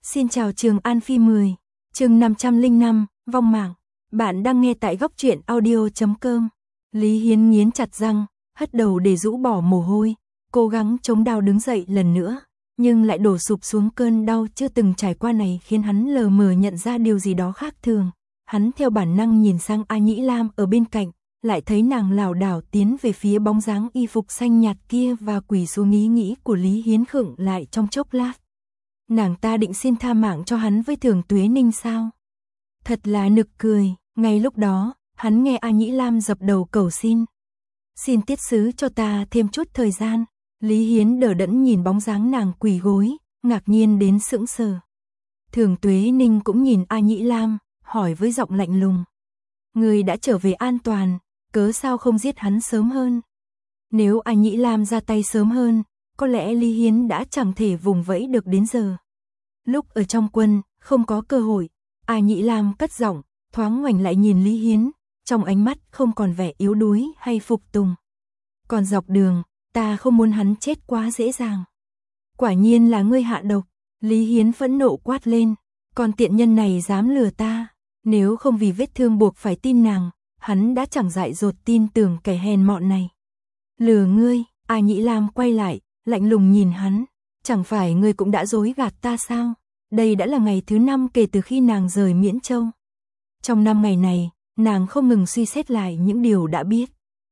Xin chào Trường An Phi 10, chương 505, vong mạng. Bạn đang nghe tại góc truyện audio.com. Lý Hiến nghiến chặt răng, hất đầu để rũ bỏ mồ hôi, cố gắng chống đau đứng dậy lần nữa, nhưng lại đổ sụp xuống. Cơn đau chưa từng trải qua này khiến hắn lờ mờ nhận ra điều gì đó khác thường. Hắn theo bản năng nhìn sang A Nhĩ Lam ở bên cạnh, lại thấy nàng lảo đảo tiến về phía bóng dáng y phục xanh nhạt kia và quỳ xuống. Ý nghĩ của Lý Hiến khựng lại trong chốc lát. Nàng ta định xin tha mạng cho hắn với Thường Tuế Ninh sao? Thật là nực cười. Ngay lúc đó, hắn nghe A Nhĩ Lam dập đầu cầu xin. Xin tiết sứ cho ta thêm chút thời gian. Lý Hiến đờ đẫn nhìn bóng dáng nàng quỳ gối, ngạc nhiên đến sững sờ. Thường Tuế Ninh cũng nhìn A Nhĩ Lam, hỏi với giọng lạnh lùng. Người đã trở về an toàn, cớ sao không giết hắn sớm hơn? Nếu A Nhĩ Lam ra tay sớm hơn, có lẽ Lý Hiến đã chẳng thể vùng vẫy được đến giờ. Lúc ở trong quân, không có cơ hội. A Nhĩ Lam cất giọng, thoáng ngoảnh lại nhìn Lý Hiến, trong ánh mắt không còn vẻ yếu đuối hay phục tùng. Còn dọc đường, ta không muốn hắn chết quá dễ dàng. Quả nhiên là ngươi hạ độc. Lý Hiến phẫn nộ quát lên. Còn tiện nhân này dám lừa ta. Nếu không vì vết thương buộc phải tin nàng, hắn đã chẳng dại dột tin tưởng kẻ hèn mọn này. Lừa ngươi? A Nhĩ Lam quay lại, lạnh lùng nhìn hắn. Chẳng phải ngươi cũng đã dối gạt ta sao? Đây đã là ngày thứ 5 kể từ khi nàng rời Miễn Châu. Trong 5 ngày này, nàng không ngừng suy xét lại những điều đã biết.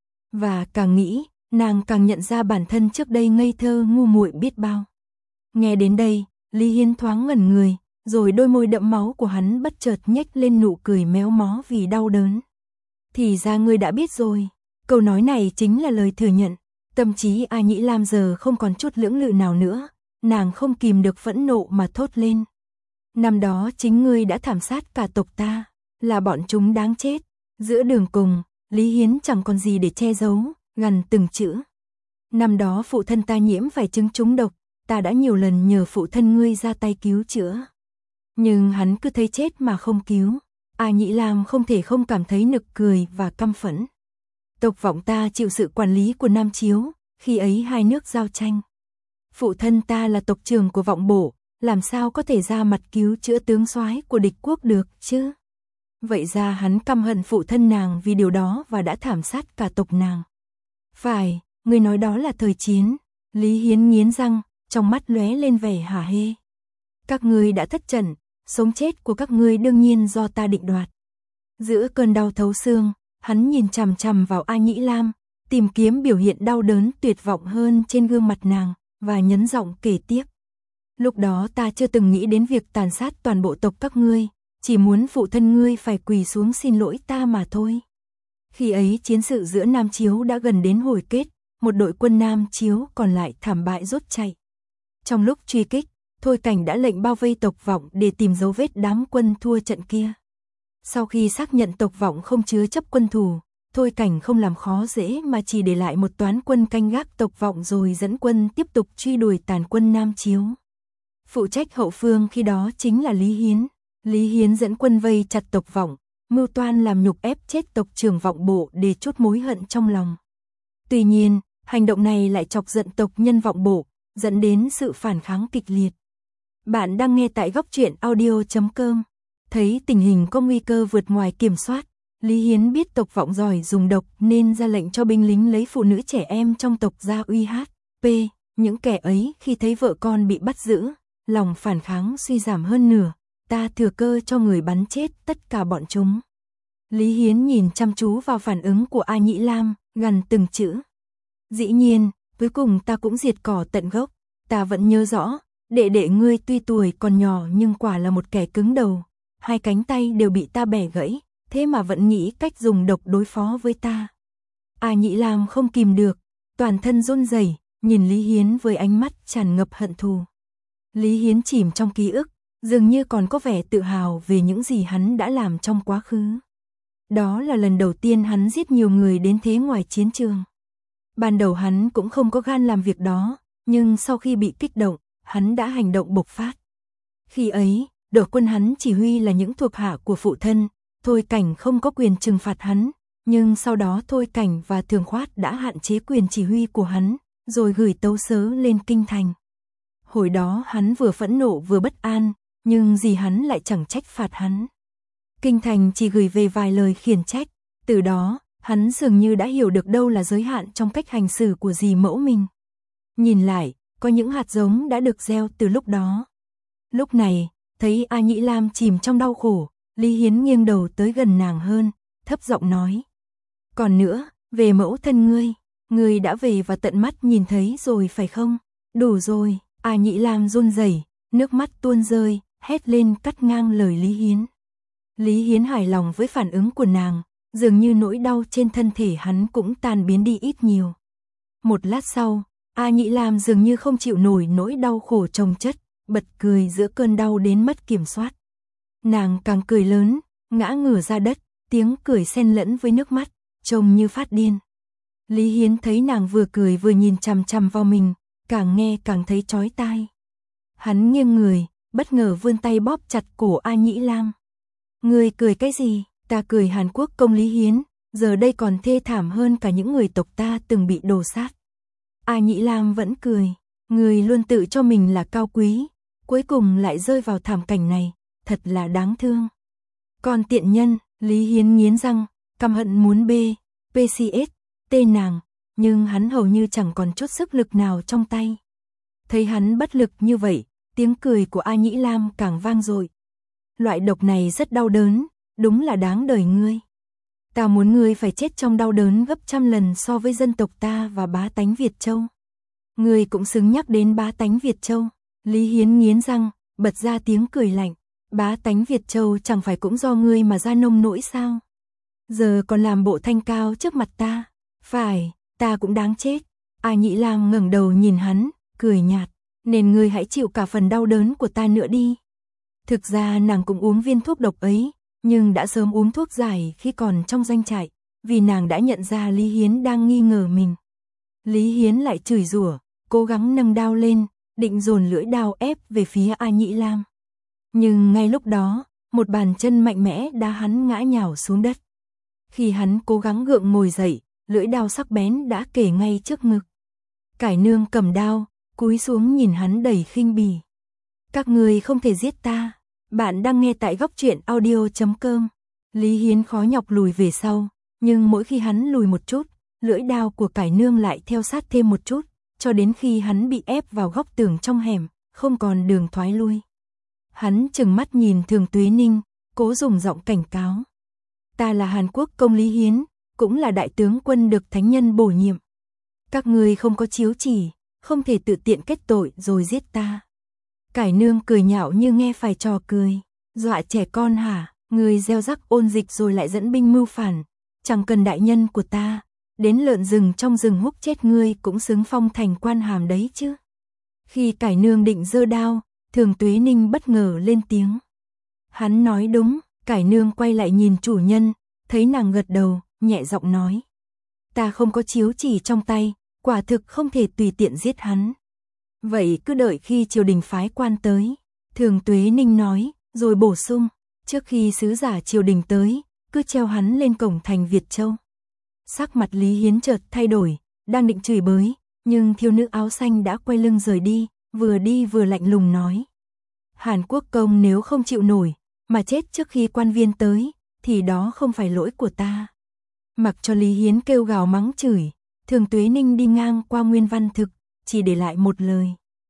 Và càng nghĩ, nàng càng nhận ra bản thân trước đây ngây thơ ngu muội biết bao. Nghe đến đây, Lý Hiến thoáng ngẩn người, rồi đôi môi đẫm máu của hắn bất chợt nhếch lên nụ cười méo mó vì đau đớn. Thì ra ngươi đã biết rồi. Câu nói này chính là lời thừa nhận. Tâm trí A Nhĩ Lam giờ không còn chút lưỡng lự nào nữa, nàng không kìm được phẫn nộ mà thốt lên. Năm đó chính ngươi đã thảm sát cả tộc ta, là bọn chúng đáng chết. Giữa đường cùng, Lý Hiến chẳng còn gì để che giấu, gằn từng chữ. Năm đó phụ thân ta nhiễm phải chứng trúng độc, ta đã nhiều lần nhờ phụ thân ngươi ra tay cứu chữa. Nhưng hắn cứ thấy chết mà không cứu. A Nhĩ Lam không thể không cảm thấy nực cười và căm phẫn. Tộc Vọng ta chịu sự quản lý của Nam Chiếu, khi ấy hai nước giao tranh. Phụ thân ta là tộc trưởng của Vọng Bộ, làm sao có thể ra mặt cứu chữa tướng soái của địch quốc được chứ? Vậy ra hắn căm hận phụ thân nàng vì điều đó và đã thảm sát cả tộc nàng. Phải, ngươi nói đó là thời chiến. Lý Hiến nghiến răng, trong mắt lóe lên vẻ hả hê. Các ngươi đã thất trận, sống chết của các ngươi đương nhiên do ta định đoạt. Giữa cơn đau thấu xương, hắn nhìn chằm chằm vào A Nhĩ Lam, tìm kiếm biểu hiện đau đớn tuyệt vọng hơn trên gương mặt nàng, và nhấn giọng kể tiếp. Lúc đó ta chưa từng nghĩ đến việc tàn sát toàn bộ tộc các ngươi, chỉ muốn phụ thân ngươi phải quỳ xuống xin lỗi ta mà thôi. Khi ấy chiến sự giữa Nam Chiếu đã gần đến hồi kết, một đội quân Nam Chiếu còn lại thảm bại rút chạy. Trong lúc truy kích, Thôi Cảnh đã lệnh bao vây tộc Vọng để tìm dấu vết đám quân thua trận kia. Sau khi xác nhận tộc Vọng không chứa chấp quân thù, Thôi Cảnh không làm khó dễ mà chỉ để lại một toán quân canh gác tộc Vọng rồi dẫn quân tiếp tục truy đuổi tàn quân Nam Chiếu. Phụ trách hậu phương khi đó chính là Lý Hiến. Lý Hiến dẫn quân vây chặt tộc Vọng, mưu toan làm nhục ép chết tộc trưởng Vọng Bộ để trút mối hận trong lòng. Tuy nhiên, hành động này lại chọc giận tộc nhân Vọng Bộ, dẫn đến sự phản kháng kịch liệt. Bạn đang nghe tại góc truyện audio.com. Thấy tình hình có nguy cơ vượt ngoài kiểm soát, Lý Hiến biết tộc Vọng giỏi dùng độc nên ra lệnh cho binh lính lấy phụ nữ trẻ em trong tộc ra uy hát. Những kẻ ấy khi thấy vợ con bị bắt giữ, lòng phản kháng suy giảm hơn nửa, ta thừa cơ cho người bắn chết tất cả bọn chúng. Lý Hiến nhìn chăm chú vào phản ứng của A Nhĩ Lam, gằn từng chữ. Dĩ nhiên, cuối cùng ta cũng diệt cỏ tận gốc. Ta vẫn nhớ rõ, đệ đệ ngươi tuy tuổi còn nhỏ nhưng quả là một kẻ cứng đầu. 2 cánh tay đều bị ta bẻ gãy, thế mà vẫn nghĩ cách dùng độc đối phó với ta. A Nhĩ Lam không kìm được, toàn thân run rẩy, nhìn Lý Hiến với ánh mắt tràn ngập hận thù. Lý Hiến chìm trong ký ức, dường như còn có vẻ tự hào về những gì hắn đã làm trong quá khứ. Đó là lần đầu tiên hắn giết nhiều người đến thế ngoài chiến trường. Ban đầu hắn cũng không có gan làm việc đó, nhưng sau khi bị kích động, hắn đã hành động bộc phát. Khi ấy, đội quân hắn chỉ huy là những thuộc hạ của phụ thân, Thôi Cảnh không có quyền trừng phạt hắn, nhưng sau đó Thôi Cảnh và Thường Khoát đã hạn chế quyền chỉ huy của hắn, rồi gửi tấu sớ lên kinh thành. Hồi đó hắn vừa phẫn nộ vừa bất an, nhưng dì hắn lại chẳng trách phạt hắn. Kinh thành chỉ gửi về vài lời khiển trách, từ đó, hắn dường như đã hiểu được đâu là giới hạn trong cách hành xử của dì mẫu mình. Nhìn lại, có những hạt giống đã được gieo từ lúc đó. Lúc này, thấy A Nhĩ Lam chìm trong đau khổ, Lý Hiến nghiêng đầu tới gần nàng hơn, thấp giọng nói. Còn nữa, về mẫu thân ngươi đã về và tận mắt nhìn thấy rồi phải không? Đủ rồi, A Nhĩ Lam run rẩy, nước mắt tuôn rơi, hét lên cắt ngang lời Lý Hiến. Lý Hiến hài lòng với phản ứng của nàng, dường như nỗi đau trên thân thể hắn cũng tan biến đi ít nhiều. Một lát sau, A Nhĩ Lam dường như không chịu nổi nỗi đau khổ chồng chất, bật cười giữa cơn đau đến mất kiểm soát. Nàng càng cười lớn, ngã ngửa ra đất, tiếng cười xen lẫn với nước mắt, trông như phát điên. Lý Hiến thấy nàng vừa cười vừa nhìn chằm chằm vào mình, càng nghe càng thấy chói tai. Hắn nghiêng người, bất ngờ vươn tay bóp chặt cổ A Nhĩ Lam. Ngươi cười cái gì? Ta cười Hàn Quốc công Lý Hiến, giờ đây còn thê thảm hơn cả những người tộc ta từng bị đổ sát. A Nhĩ Lam vẫn cười, người luôn tự cho mình là cao quý, cuối cùng lại rơi vào thảm cảnh này, thật là đáng thương. Còn tiện nhân, Lý Hiến nghiến răng, căm hận muốn PCS, tên nàng, nhưng hắn hầu như chẳng còn chút sức lực nào trong tay. Thấy hắn bất lực như vậy, tiếng cười của A Nhĩ Lam càng vang dội. Loại độc này rất đau đớn, đúng là đáng đời ngươi. Ta muốn ngươi phải chết trong đau đớn gấp trăm lần so với dân tộc ta và bá tánh Việt Châu. Ngươi cũng xứng nhắc đến bá tánh Việt Châu. Lý Hiến nghiến răng, bật ra tiếng cười lạnh. Bá tánh Việt Châu chẳng phải cũng do ngươi mà ra nông nỗi sao? Giờ còn làm bộ thanh cao trước mặt ta. Phải, ta cũng đáng chết. A Nhĩ Lam ngẩng đầu nhìn hắn, cười nhạt. Nên ngươi hãy chịu cả phần đau đớn của ta nữa đi. Thực ra nàng cũng uống viên thuốc độc ấy, nhưng đã sớm uống thuốc giải khi còn trong doanh trại, vì nàng đã nhận ra Lý Hiến đang nghi ngờ mình. Lý Hiến lại chửi rủa, cố gắng nâng đao lên, định dồn lưỡi đao ép về phía A Nhĩ Lam. Nhưng ngay lúc đó, một bàn chân mạnh mẽ đá hắn ngã nhào xuống đất. Khi hắn cố gắng gượng ngồi dậy, lưỡi đao sắc bén đã kề ngay trước ngực. Cải Nương cầm đao, cúi xuống nhìn hắn đầy khinh bỉ. Các ngươi không thể giết ta. Bạn đang nghe tại góc truyện audio.com. Lý Hiến khó nhọc lùi về sau, nhưng mỗi khi hắn lùi một chút, lưỡi đao của Cải Nương lại theo sát thêm một chút, cho đến khi hắn bị ép vào góc tường trong hẻm, không còn đường thoái lui. Hắn trừng mắt nhìn Thường Tuế Ninh, cố dùng giọng cảnh cáo. Ta là Hàn Quốc công Lý Hiến, cũng là đại tướng quân được thánh nhân bổ nhiệm. Các ngươi không có chiếu chỉ, không thể tự tiện kết tội rồi giết ta. Cải Nương cười nhạo như nghe phải trò cười. Dọa trẻ con hả? Ngươi gieo rắc ôn dịch rồi lại dẫn binh mưu phản. Chẳng cần đại nhân của ta. Đến lợn rừng trong rừng húc chết ngươi cũng xứng phong thành quan hàm đấy chứ. Khi Cải Nương định giơ đao, Thường Tuế Ninh bất ngờ lên tiếng. Hắn nói đúng. Cải Nương quay lại nhìn chủ nhân, thấy nàng gật đầu, nhẹ giọng nói. Ta không có chiếu chỉ trong tay, quả thực không thể tùy tiện giết hắn. Vậy cứ đợi khi triều đình phái quan tới. Thường Tuế Ninh nói, rồi bổ sung, trước khi sứ giả triều đình tới, cứ treo hắn lên cổng thành Việt Châu. Sắc mặt Lý Hiến chợt thay đổi, đang định chửi bới, nhưng thiếu nữ áo xanh đã quay lưng rời đi vừa lạnh lùng nói. Hàn Quốc công nếu không chịu nổi, mà chết trước khi quan viên tới, thì đó không phải lỗi của ta. Mặc cho Lý Hiến kêu gào mắng chửi, Thường Tuế Ninh đi ngang qua Nguyên Văn Thực, chỉ để lại một lời.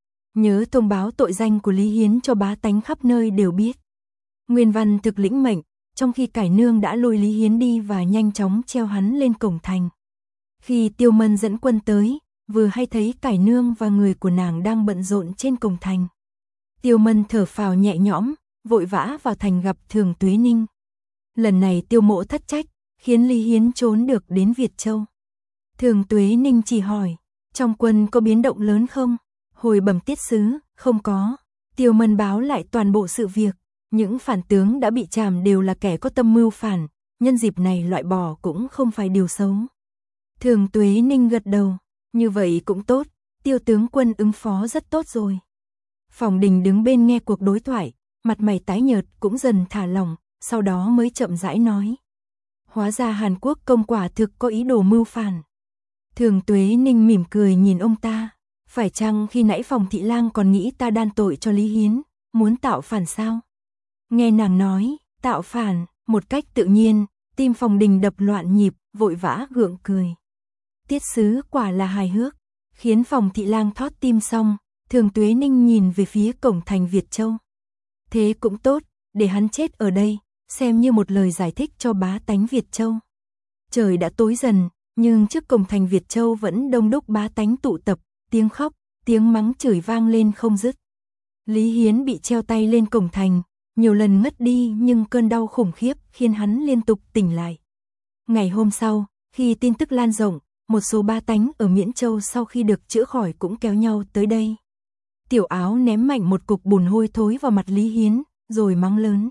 Nhớ thông báo tội danh của Lý Hiến cho bá tánh khắp nơi đều biết. Nguyên Văn Thực lĩnh mệnh, trong khi Cải Nương đã lôi Lý Hiến đi và nhanh chóng treo hắn lên cổng thành. Khi Tiêu Mân dẫn quân tới, vừa hay thấy Cải Nương và người của nàng đang bận rộn trên cổng thành. Tiêu Mân thở phào nhẹ nhõm, vội vã vào thành gặp Thường Tuế Ninh. Lần này Tiêu Mỗ thất trách, khiến Lý Hiến trốn được đến Việt Châu. Thường Tuế Ninh chỉ hỏi, trong quân có biến động lớn không? Hồi bẩm tiết sứ, không có. Tiêu Mân báo lại toàn bộ sự việc. Những phản tướng đã bị trảm đều là kẻ có tâm mưu phản, nhân dịp này loại bỏ cũng không phải điều xấu. Thường Tuế Ninh gật đầu, như vậy cũng tốt, Tiêu tướng quân ứng phó rất tốt rồi. Phòng Đình đứng bên nghe cuộc đối thoại, mặt mày tái nhợt cũng dần thả lỏng, sau đó mới chậm rãi nói. Hóa ra Hàn Quốc công quả thực có ý đồ mưu phản. Thường Tuế Ninh mỉm cười nhìn ông ta. Phải chăng khi nãy Phòng Thị Lang còn nghĩ ta đan tội cho Lý Hiến, muốn tạo phản sao? Nghe nàng nói, tạo phản, một cách tự nhiên, tim Phong Đình đập loạn nhịp, vội vã gượng cười. Tiết sứ quả là hài hước, khiến Phòng thị lang thót tim xong, Thường Tuế Ninh nhìn về phía cổng thành Việt Châu. Thế cũng tốt, để hắn chết ở đây, xem như một lời giải thích cho bá tánh Việt Châu. Trời đã tối dần, nhưng trước cổng thành Việt Châu vẫn đông đúc bá tánh tụ tập, tiếng khóc, tiếng mắng chửi vang lên không dứt. Lý Hiến bị treo tay lên cổng thành, nhiều lần ngất đi nhưng cơn đau khủng khiếp khiến hắn liên tục tỉnh lại. Ngày hôm sau, khi tin tức lan rộng, một số bá tánh ở Miễn Châu sau khi được chữa khỏi cũng kéo nhau tới đây. Tiểu Áo ném mạnh một cục bùn hôi thối vào mặt Lý Hiến, rồi mắng lớn.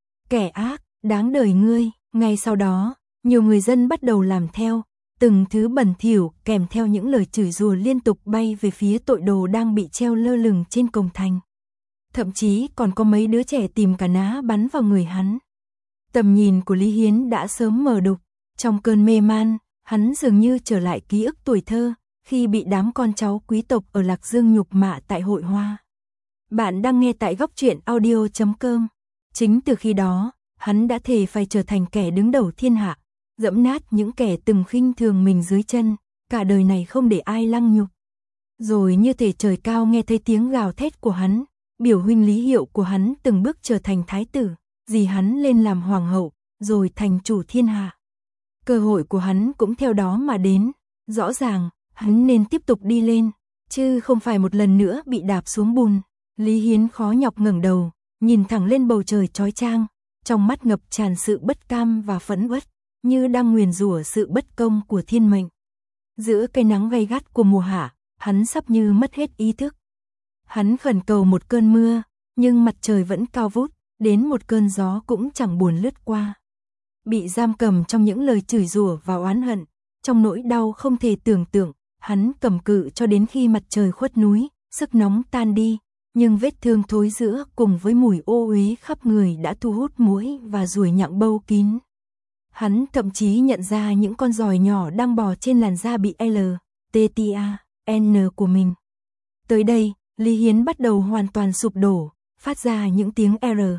Kẻ ác, đáng đời ngươi. Ngay sau đó, nhiều người dân bắt đầu làm theo, từng thứ bẩn thỉu kèm theo những lời chửi rủa liên tục bay về phía tội đồ đang bị treo lơ lửng trên cổng thành. Thậm chí còn có mấy đứa trẻ tìm cả ná bắn vào người hắn. Tầm nhìn của Lý Hiến đã sớm mờ đục, trong cơn mê man, hắn dường như trở lại ký ức tuổi thơ, khi bị đám con cháu quý tộc ở Lạc Dương nhục mạ tại hội hoa. Bạn đang nghe tại góc truyện audio.com. Chính từ khi đó, hắn đã thề phải trở thành kẻ đứng đầu thiên hạ, dẫm nát những kẻ từng khinh thường mình dưới chân, cả đời này không để ai lăng nhục. Rồi như thể trời cao nghe thấy tiếng gào thét của hắn, biểu huynh Lý Hiệu của hắn từng bước trở thành thái tử, dì hắn lên làm hoàng hậu, rồi thành chủ thiên hạ. Cơ hội của hắn cũng theo đó mà đến, rõ ràng, hắn nên tiếp tục đi lên, chứ không phải một lần nữa bị đạp xuống bùn. Lý Hiến khó nhọc ngẩng đầu, nhìn thẳng lên bầu trời chói chang, trong mắt ngập tràn sự bất cam và phẫn uất, như đang nguyền rủa sự bất công của thiên mệnh. Giữa cái nắng gay gắt của mùa hạ, hắn sắp như mất hết ý thức. Hắn khẩn cầu một cơn mưa, nhưng mặt trời vẫn cao vút, đến một cơn gió cũng chẳng buồn lướt qua. Bị giam cầm trong những lời chửi rủa và oán hận, trong nỗi đau không thể tưởng tượng, hắn cầm cự cho đến khi mặt trời khuất núi, sức nóng tan đi, nhưng vết thương thối rữa cùng với mùi ô uế khắp người đã thu hút muỗi và ruồi nhặng bâu kín. Hắn thậm chí nhận ra những con giòi nhỏ đang bò trên làn da bị N của mình. Tới đây, Lý Hiến bắt đầu hoàn toàn sụp đổ, phát ra những tiếng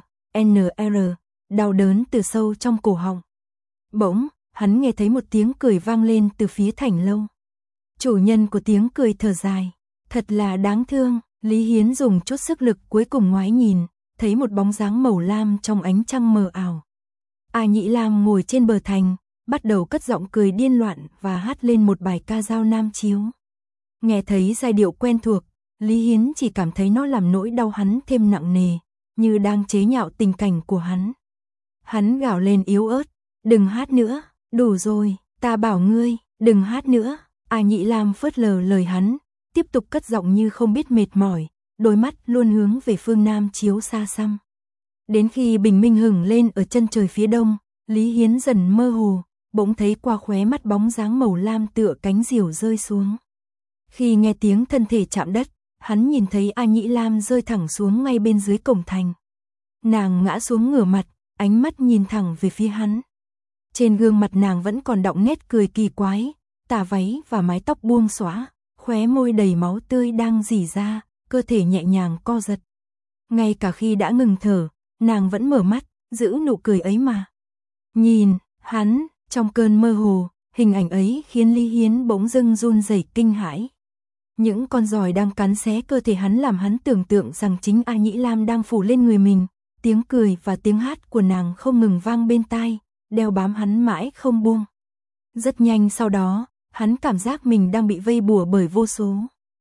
NR, đau đớn từ sâu trong cổ họng. Bỗng, hắn nghe thấy một tiếng cười vang lên từ phía thành lâu. Chủ nhân của tiếng cười thở dài, thật là đáng thương. Lý Hiến dùng chút sức lực cuối cùng ngoái nhìn, thấy một bóng dáng màu lam trong ánh trăng mờ ảo. A Nhĩ Lam ngồi trên bờ thành, bắt đầu cất giọng cười điên loạn và hát lên một bài ca dao nam chiếu. Nghe thấy giai điệu quen thuộc, Lý Hiến chỉ cảm thấy nó làm nỗi đau hắn thêm nặng nề, như đang chế nhạo tình cảnh của hắn. Hắn gào lên yếu ớt, đừng hát nữa, đủ rồi, ta bảo ngươi, đừng hát nữa. A Nhĩ Lam phớt lờ lời hắn, tiếp tục cất giọng như không biết mệt mỏi, đôi mắt luôn hướng về phương Nam chiếu xa xăm. Đến khi bình minh hửng lên ở chân trời phía đông, Lý Hiến dần mơ hồ, bỗng thấy qua khóe mắt bóng dáng màu lam tựa cánh diều rơi xuống. Khi nghe tiếng thân thể chạm đất, hắn nhìn thấy A Nhĩ Lam rơi thẳng xuống ngay bên dưới cổng thành. Nàng ngã xuống ngửa mặt, ánh mắt nhìn thẳng về phía hắn. Trên gương mặt nàng vẫn còn đọng nét cười kỳ quái, tà váy và mái tóc buông xõa, khóe môi đầy máu tươi đang rỉ ra, cơ thể nhẹ nhàng co giật. Ngay cả khi đã ngừng thở, nàng vẫn mở mắt, giữ nụ cười ấy mà. Nhìn, hắn, trong cơn mơ hồ, hình ảnh ấy khiến Lý Hiến bỗng dưng run rẩy kinh hãi. Những con giòi đang cắn xé cơ thể hắn làm hắn tưởng tượng rằng chính A Nhĩ Lam đang phủ lên người mình, tiếng cười và tiếng hát của nàng không ngừng vang bên tai, đeo bám hắn mãi không buông. Rất nhanh sau đó, hắn cảm giác mình đang bị vây bùa bởi vô số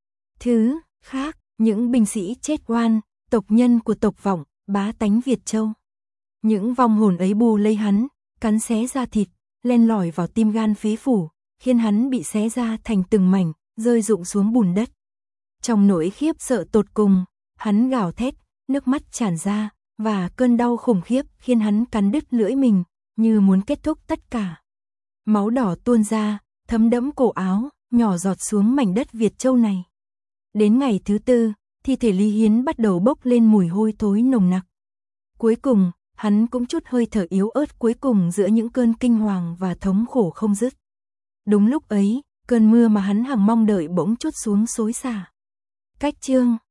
thứ khác, những binh sĩ chết oan, tộc nhân của tộc Vọng, bá tánh Việt Châu. Những vong hồn ấy bù lấy hắn, cắn xé da thịt, len lỏi vào tim gan phế phủ, khiến hắn bị xé ra thành từng mảnh, rơi rụng xuống bùn đất. Trong nỗi khiếp sợ tột cùng, hắn gào thét, nước mắt tràn ra, và cơn đau khủng khiếp khiến hắn cắn đứt lưỡi mình, như muốn kết thúc tất cả. Máu đỏ tuôn ra, thấm đẫm cổ áo, nhỏ giọt xuống mảnh đất Việt Châu này. Đến ngày thứ tư, thi thể Lý Hiến bắt đầu bốc lên mùi hôi thối nồng nặc. Cuối cùng, hắn cũng chút hơi thở yếu ớt cuối cùng giữa những cơn kinh hoàng và thống khổ không dứt. Đúng lúc ấy, cơn mưa mà hắn hằng mong đợi bỗng trút xuống xối xả. Cách chương